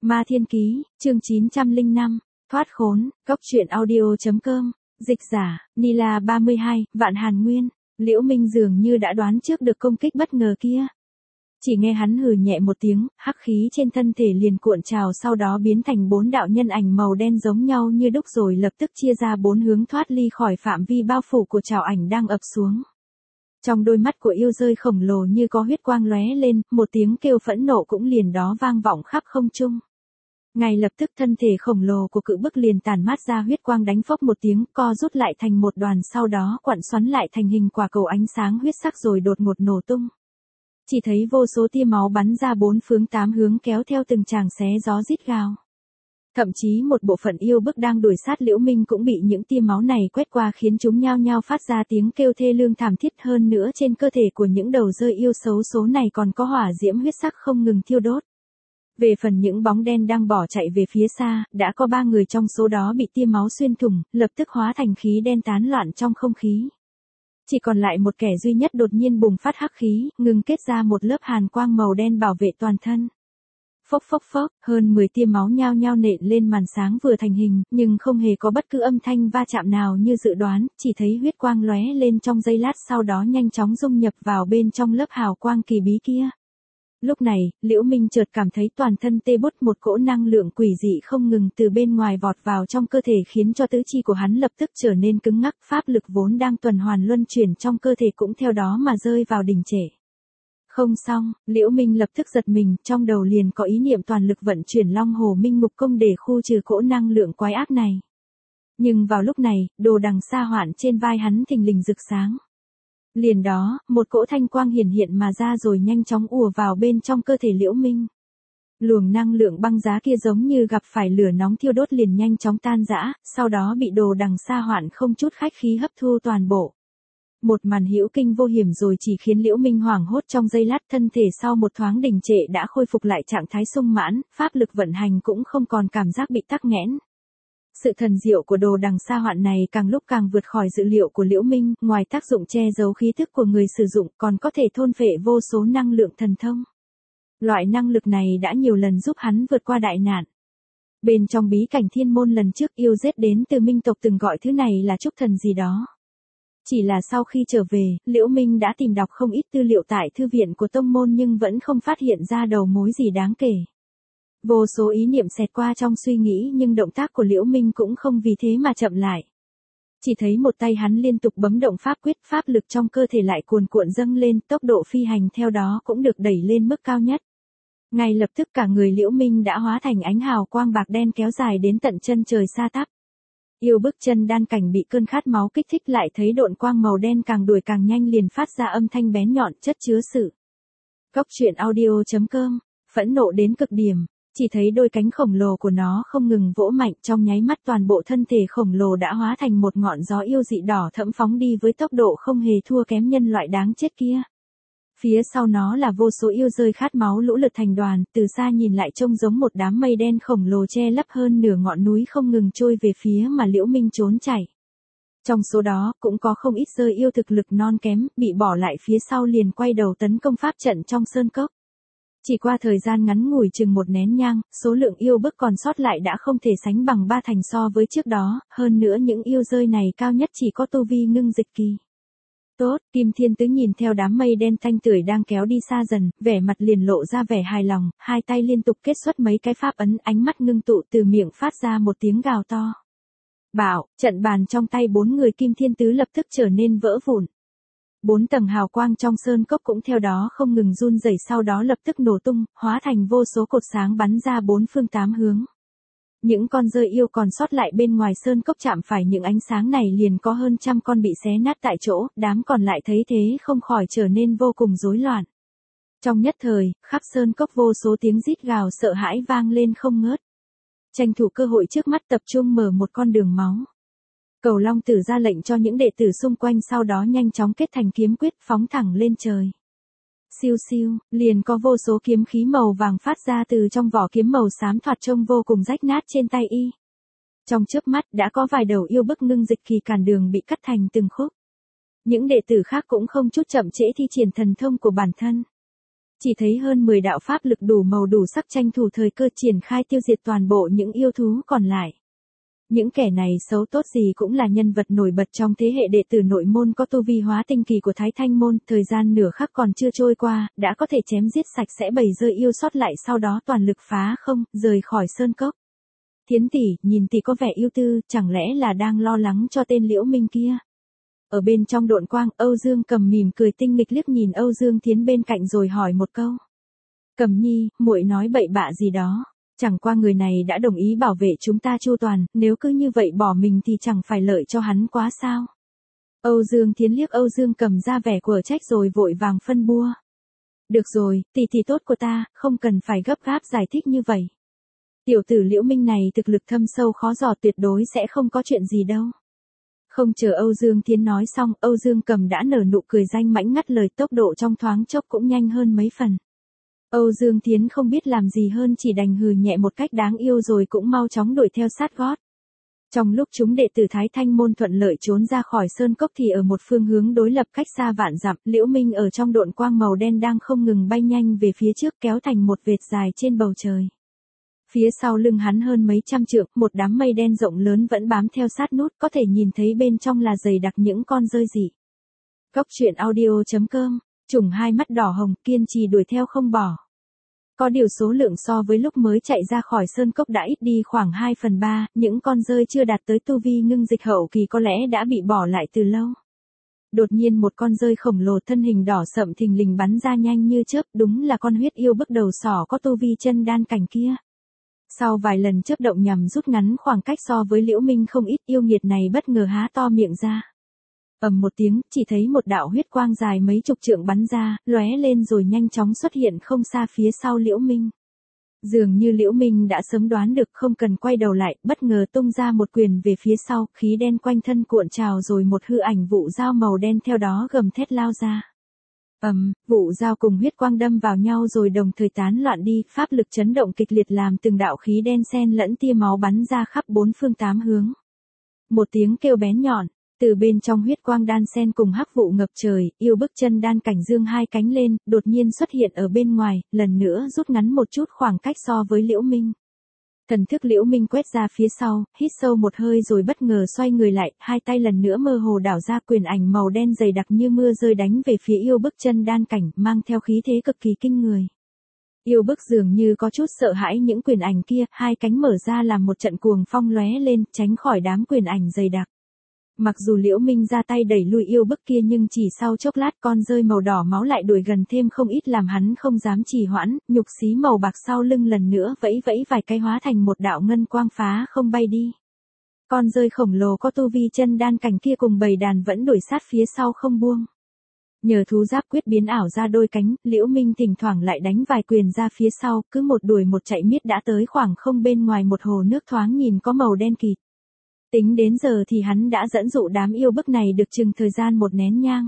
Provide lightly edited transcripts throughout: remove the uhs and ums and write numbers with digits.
Ma Thiên Ký, chương 905, thoát khốn, góc truyện audio.com, dịch giả, Nila 32, Vạn Hàn Nguyên. Liễu Minh dường như đã đoán trước được công kích bất ngờ kia. Chỉ nghe hắn hừ nhẹ một tiếng, hắc khí trên thân thể liền cuộn trào, sau đó biến thành 4 đạo nhân ảnh màu đen giống nhau như đúc, rồi lập tức chia ra 4 hướng thoát ly khỏi phạm vi bao phủ của trảo ảnh đang ập xuống. Trong đôi mắt của yêu dơi khổng lồ như có huyết quang lóe lên, một tiếng kêu phẫn nộ cũng liền đó vang vọng khắp không trung. Ngay lập tức thân thể khổng lồ của cự bức liền tản mát ra huyết quang, đánh phốc một tiếng, co rút lại thành một đoàn, sau đó quặn xoắn lại thành hình quả cầu ánh sáng huyết sắc rồi đột ngột nổ tung. Chỉ thấy vô số tia máu bắn ra 4 phương 8 hướng, kéo theo từng tràng xé gió rít gào. Thậm chí một bộ phận yêu bức đang đuổi sát Liễu Minh cũng bị những tia máu này quét qua, khiến chúng nhao nhao phát ra tiếng kêu thê lương thảm thiết. Hơn nữa trên cơ thể của những đầu rơi yêu xấu số này còn có hỏa diễm huyết sắc không ngừng thiêu đốt. Về phần những bóng đen đang bỏ chạy về phía xa, đã có 3 người trong số đó bị tia máu xuyên thủng, lập tức hóa thành khí đen tán loạn trong không khí. Chỉ còn lại một kẻ duy nhất đột nhiên bùng phát hắc khí, ngừng kết ra một lớp hàn quang màu đen bảo vệ toàn thân. Phốc phốc phốc, hơn 10 tia máu nhao nhao nện lên màn sáng vừa thành hình, nhưng không hề có bất cứ âm thanh va chạm nào như dự đoán, chỉ thấy huyết quang lóe lên trong giây lát, sau đó nhanh chóng dung nhập vào bên trong lớp hào quang kỳ bí kia. Lúc này, Liễu Minh chợt cảm thấy toàn thân tê bút, một cỗ năng lượng quỷ dị không ngừng từ bên ngoài vọt vào trong cơ thể, khiến cho tứ chi của hắn lập tức trở nên cứng ngắc, pháp lực vốn đang tuần hoàn luân chuyển trong cơ thể cũng theo đó mà rơi vào đình trệ. Không xong, Liễu Minh lập tức giật mình, trong đầu liền có ý niệm toàn lực vận chuyển Long Hồ Minh Mục Công để khu trừ cỗ năng lượng quái ác này. Nhưng vào lúc này, đồ đằng sa hoạn trên vai hắn thình lình rực sáng. Liền đó, một cỗ thanh quang hiển hiện mà ra rồi nhanh chóng ùa vào bên trong cơ thể Liễu Minh. Luồng năng lượng băng giá kia giống như gặp phải lửa nóng thiêu đốt, liền nhanh chóng tan rã, sau đó bị đồ đằng sa hoạn không chút khách khí hấp thu toàn bộ. Một màn hữu kinh vô hiểm rồi chỉ khiến Liễu Minh hoảng hốt trong giây lát, thân thể sau một thoáng đình trệ đã khôi phục lại trạng thái sung mãn, pháp lực vận hành cũng không còn cảm giác bị tắc nghẽn. Sự thần diệu của đồ đằng sa hoạn này càng lúc càng vượt khỏi dự liệu của Liễu Minh, ngoài tác dụng che giấu khí thức của người sử dụng còn có thể thôn phệ vô số năng lượng thần thông. Loại năng lực này đã nhiều lần giúp hắn vượt qua đại nạn. Bên trong bí cảnh thiên môn lần trước, yêu giết đến từ Minh tộc từng gọi thứ này là trúc thần gì đó. Chỉ là sau khi trở về, Liễu Minh đã tìm đọc không ít tư liệu tại thư viện của tông môn nhưng vẫn không phát hiện ra đầu mối gì đáng kể. Vô số ý niệm xẹt qua trong suy nghĩ, nhưng động tác của Liễu Minh cũng không vì thế mà chậm lại. Chỉ thấy một tay hắn liên tục bấm động pháp quyết, pháp lực trong cơ thể lại cuồn cuộn dâng lên, tốc độ phi hành theo đó cũng được đẩy lên mức cao nhất. Ngay lập tức cả người Liễu Minh đã hóa thành ánh hào quang bạc đen kéo dài đến tận chân trời xa tắp. Yêu bức chân đan cảnh bị cơn khát máu kích thích, lại thấy độn quang màu đen càng đuổi càng nhanh, liền phát ra âm thanh bén nhọn chất chứa sự. Góc truyện audio.com, phẫn nộ đến cực điểm. Chỉ thấy đôi cánh khổng lồ của nó không ngừng vỗ mạnh, trong nháy mắt toàn bộ thân thể khổng lồ đã hóa thành một ngọn gió yêu dị đỏ thẫm phóng đi với tốc độ không hề thua kém nhân loại đáng chết kia. Phía sau nó là vô số yêu rơi khát máu lũ lượt thành đoàn, từ xa nhìn lại trông giống một đám mây đen khổng lồ che lấp hơn nửa ngọn núi không ngừng trôi về phía mà Liễu Minh trốn chạy. Trong số đó cũng có không ít rơi yêu thực lực non kém, bị bỏ lại phía sau liền quay đầu tấn công pháp trận trong sơn cốc. Chỉ qua thời gian ngắn ngủi chừng một nén nhang, số lượng yêu bức còn sót lại đã không thể sánh bằng 3 thành so với trước đó, hơn nữa những yêu rơi này cao nhất chỉ có tu vi ngưng dịch kỳ. Tốt, Kim Thiên Tứ nhìn theo đám mây đen thanh tưởi đang kéo đi xa dần, vẻ mặt liền lộ ra vẻ hài lòng, hai tay liên tục kết xuất mấy cái pháp ấn, ánh mắt ngưng tụ, từ miệng phát ra một tiếng gào to. Bảo, trận bàn trong tay 4 người Kim Thiên Tứ lập tức trở nên vỡ vụn. 4 tầng hào quang trong sơn cốc cũng theo đó không ngừng run rẩy, sau đó lập tức nổ tung, hóa thành vô số cột sáng bắn ra 4 phương 8 hướng. Những con rơi yêu còn sót lại bên ngoài sơn cốc chạm phải những ánh sáng này liền có hơn 100 con bị xé nát tại chỗ, đám còn lại thấy thế không khỏi trở nên vô cùng rối loạn. Trong nhất thời, khắp sơn cốc vô số tiếng rít gào sợ hãi vang lên không ngớt. Tranh thủ cơ hội trước mắt tập trung mở một con đường máu. Cầu Long Tử ra lệnh cho những đệ tử xung quanh, sau đó nhanh chóng kết thành kiếm quyết phóng thẳng lên trời. Siêu siêu, liền có vô số kiếm khí màu vàng phát ra từ trong vỏ kiếm màu xám thoạt trông vô cùng rách nát trên tay y. Trong chớp mắt đã có vài đầu yêu bức ngưng dịch kỳ cản đường bị cắt thành từng khúc. Những đệ tử khác cũng không chút chậm trễ thi triển thần thông của bản thân. Chỉ thấy hơn 10 đạo pháp lực đủ màu đủ sắc tranh thủ thời cơ triển khai tiêu diệt toàn bộ những yêu thú còn lại. Những kẻ này xấu tốt gì cũng là nhân vật nổi bật trong thế hệ đệ tử nội môn có tu vi hóa tinh kỳ của Thái Thanh môn, thời gian nửa khắc còn chưa trôi qua, đã có thể chém giết sạch sẽ bầy rơi yêu sót lại, sau đó toàn lực phá không, rời khỏi sơn cốc. Thiến tỷ, nhìn tỷ có vẻ yêu tư, chẳng lẽ là đang lo lắng cho tên Liễu Minh kia? Ở bên trong độn quang, Âu Dương Cầm mỉm cười tinh nghịch liếc nhìn Âu Dương Thiến bên cạnh rồi hỏi một câu. Cầm nhi, muội nói bậy bạ gì đó? Chẳng qua người này đã đồng ý bảo vệ chúng ta chu toàn, nếu cứ như vậy bỏ mình thì chẳng phải lợi cho hắn quá sao? Âu Dương Thiến liếc Âu Dương Cầm ra vẻ của trách rồi vội vàng phân bua. Được rồi, tỷ tốt của ta, không cần phải gấp gáp giải thích như vậy. Tiểu tử Liễu Minh này thực lực thâm sâu khó dò, tuyệt đối sẽ không có chuyện gì đâu. Không chờ Âu Dương Thiến nói xong, Âu Dương Cầm đã nở nụ cười danh mãnh ngắt lời, tốc độ trong thoáng chốc cũng nhanh hơn mấy phần. Âu Dương Thiến không biết làm gì hơn, chỉ đành hừ nhẹ một cách đáng yêu rồi cũng mau chóng đuổi theo sát gót. Trong lúc chúng đệ tử Thái Thanh môn thuận lợi trốn ra khỏi sơn cốc thì ở một phương hướng đối lập cách xa vạn dặm, Liễu Minh ở trong độn quang màu đen đang không ngừng bay nhanh về phía trước, kéo thành một vệt dài trên bầu trời. Phía sau lưng hắn hơn mấy trăm trượng, một đám mây đen rộng lớn vẫn bám theo sát nút, có thể nhìn thấy bên trong là dày đặc những con rơi dị. Cốc truyện audio.com, trùng hai mắt đỏ hồng, kiên trì đuổi theo không bỏ. Có điều số lượng so với lúc mới chạy ra khỏi sơn cốc đã ít đi khoảng 2/3, những con rơi chưa đạt tới tu vi ngưng dịch hậu kỳ có lẽ đã bị bỏ lại từ lâu. Đột nhiên một con rơi khổng lồ thân hình đỏ sậm thình lình bắn ra nhanh như chớp, đúng là con huyết yêu bức đầu sỏ có tu vi chân đan cảnh kia. Sau vài lần chớp động nhằm rút ngắn khoảng cách so với Liễu Minh không ít, yêu nghiệt này bất ngờ há to miệng ra. Ầm một tiếng, chỉ thấy một đạo huyết quang dài mấy chục trượng bắn ra, lóe lên rồi nhanh chóng xuất hiện không xa phía sau Liễu Minh. Dường như Liễu Minh đã sớm đoán được, không cần quay đầu lại, bất ngờ tung ra một quyền về phía sau, khí đen quanh thân cuộn trào rồi một hư ảnh vụ dao màu đen theo đó gầm thét lao ra. Vụ dao cùng huyết quang đâm vào nhau rồi đồng thời tán loạn đi, pháp lực chấn động kịch liệt làm từng đạo khí đen xen lẫn tia máu bắn ra khắp bốn phương tám hướng. Một tiếng kêu bén nhọn, từ bên trong huyết quang đan xen cùng hắc vụ ngập trời, yêu bức chân đan cảnh dương hai cánh lên, đột nhiên xuất hiện ở bên ngoài, lần nữa rút ngắn một chút khoảng cách so với Liễu Minh. Thần thức Liễu Minh quét ra phía sau, hít sâu một hơi rồi bất ngờ xoay người lại, hai tay lần nữa mơ hồ đảo ra, quyền ảnh màu đen dày đặc như mưa rơi đánh về phía yêu bức chân đan cảnh, mang theo khí thế cực kỳ kinh người. Yêu bức dường như có chút sợ hãi những quyền ảnh kia, hai cánh mở ra làm một trận cuồng phong lóe lên, tránh khỏi đám quyền ảnh dày đặc. Mặc dù Liễu Minh ra tay đẩy lui yêu bức kia nhưng chỉ sau chốc lát con rơi màu đỏ máu lại đuổi gần thêm không ít làm hắn không dám trì hoãn, nhục xí màu bạc sau lưng lần nữa vẫy vẫy vài cái hóa thành một đạo ngân quang phá không bay đi. Con rơi khổng lồ có tu vi chân đan cảnh kia cùng bầy đàn vẫn đuổi sát phía sau không buông. Nhờ thú giáp quyết biến ảo ra đôi cánh, Liễu Minh thỉnh thoảng lại đánh vài quyền ra phía sau, cứ một đuổi một chạy miết đã tới khoảng không bên ngoài một hồ nước thoáng nhìn có màu đen kịt. Tính đến giờ thì hắn đã dẫn dụ đám yêu bức này được chừng thời gian một nén nhang.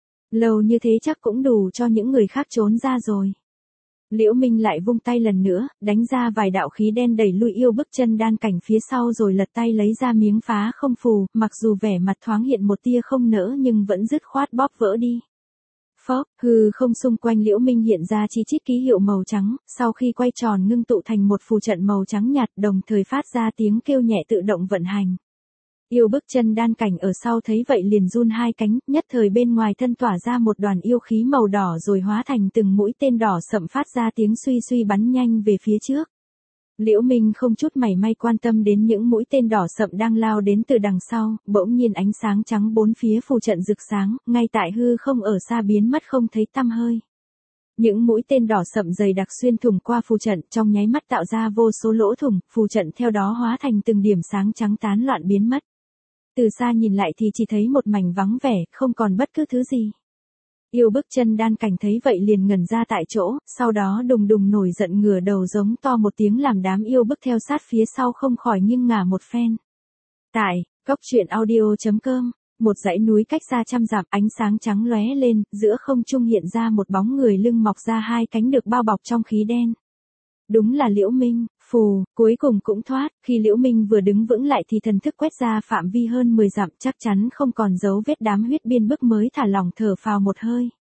Lâu như thế chắc cũng đủ cho những người khác trốn ra rồi. Liễu Minh lại vung tay lần nữa, đánh ra vài đạo khí đen đẩy lui yêu bức chân đan cảnh phía sau rồi lật tay lấy ra miếng phá không phù, mặc dù vẻ mặt thoáng hiện một tia không nỡ nhưng vẫn dứt khoát bóp vỡ đi. Phốc, hư không xung quanh Liễu Minh hiện ra chi chít ký hiệu màu trắng, sau khi quay tròn ngưng tụ thành một phù trận màu trắng nhạt, đồng thời phát ra tiếng kêu nhẹ tự động vận hành. Yêu bức chân đan cảnh ở sau thấy vậy liền run hai cánh, nhất thời bên ngoài thân tỏa ra một đoàn yêu khí màu đỏ rồi hóa thành từng mũi tên đỏ sậm phát ra tiếng suy suy bắn nhanh về phía trước. Liễu Minh không chút mảy may quan tâm đến những mũi tên đỏ sậm đang lao đến từ đằng sau, bỗng nhiên ánh sáng trắng bốn phía phù trận rực sáng, ngay tại hư không ở xa biến mất không thấy tăm hơi. Những mũi tên đỏ sậm dày đặc xuyên thủng qua phù trận, trong nháy mắt tạo ra vô số lỗ thủng, phù trận theo đó hóa thành từng điểm sáng trắng tán loạn biến mất. Từ xa nhìn lại thì chỉ thấy một mảnh vắng vẻ, không còn bất cứ thứ gì. Yêu bức chân đan cảnh thấy vậy liền ngẩn ra tại chỗ, sau đó đùng đùng nổi giận ngửa đầu giống to một tiếng làm đám yêu bức theo sát phía sau không khỏi nghiêng ngả một phen. Tại, cốc truyện audio.com, một dãy núi cách xa trăm dặm, ánh sáng trắng lóe lên, giữa không trung hiện ra một bóng người lưng mọc ra hai cánh được bao bọc trong khí đen. Đúng là Liễu Minh, phù, cuối cùng cũng thoát, khi Liễu Minh vừa đứng vững lại thì thần thức quét ra phạm vi hơn 10 dặm, chắc chắn không còn dấu vết đám huyết biên bức mới thả lỏng thở phào một hơi.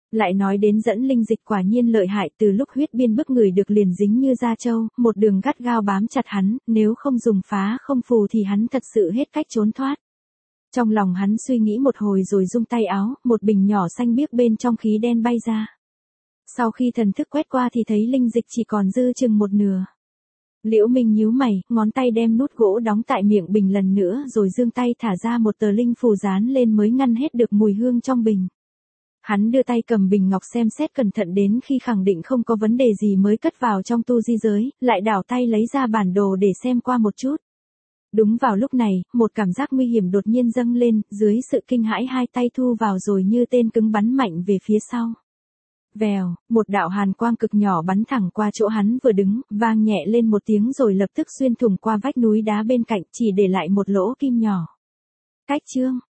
Lại nói đến dẫn linh dịch quả nhiên lợi hại, từ lúc huyết biên bức người được liền dính như da trâu, một đường gắt gao bám chặt hắn, nếu không dùng phá không phù thì hắn thật sự hết cách trốn thoát. Trong lòng hắn suy nghĩ một hồi rồi rung tay áo, một bình nhỏ xanh biếc bên trong khí đen bay ra. Sau khi thần thức quét qua thì thấy linh dịch chỉ còn dư chừng một nửa. Liễu Minh nhíu mày, ngón tay đem nút gỗ đóng tại miệng bình lần nữa rồi giương tay thả ra một tờ linh phù dán lên mới ngăn hết được mùi hương trong bình. Hắn đưa tay cầm bình ngọc xem xét cẩn thận đến khi khẳng định không có vấn đề gì mới cất vào trong tu di giới, lại đảo tay lấy ra bản đồ để xem qua một chút. Đúng vào lúc này, một cảm giác nguy hiểm đột nhiên dâng lên, dưới sự kinh hãi hai tay thu vào rồi như tên cứng bắn mạnh về phía sau. Vèo, một đạo hàn quang cực nhỏ bắn thẳng qua chỗ hắn vừa đứng, vang nhẹ lên một tiếng rồi lập tức xuyên thủng qua vách núi đá bên cạnh, chỉ để lại một lỗ kim nhỏ. Cách chương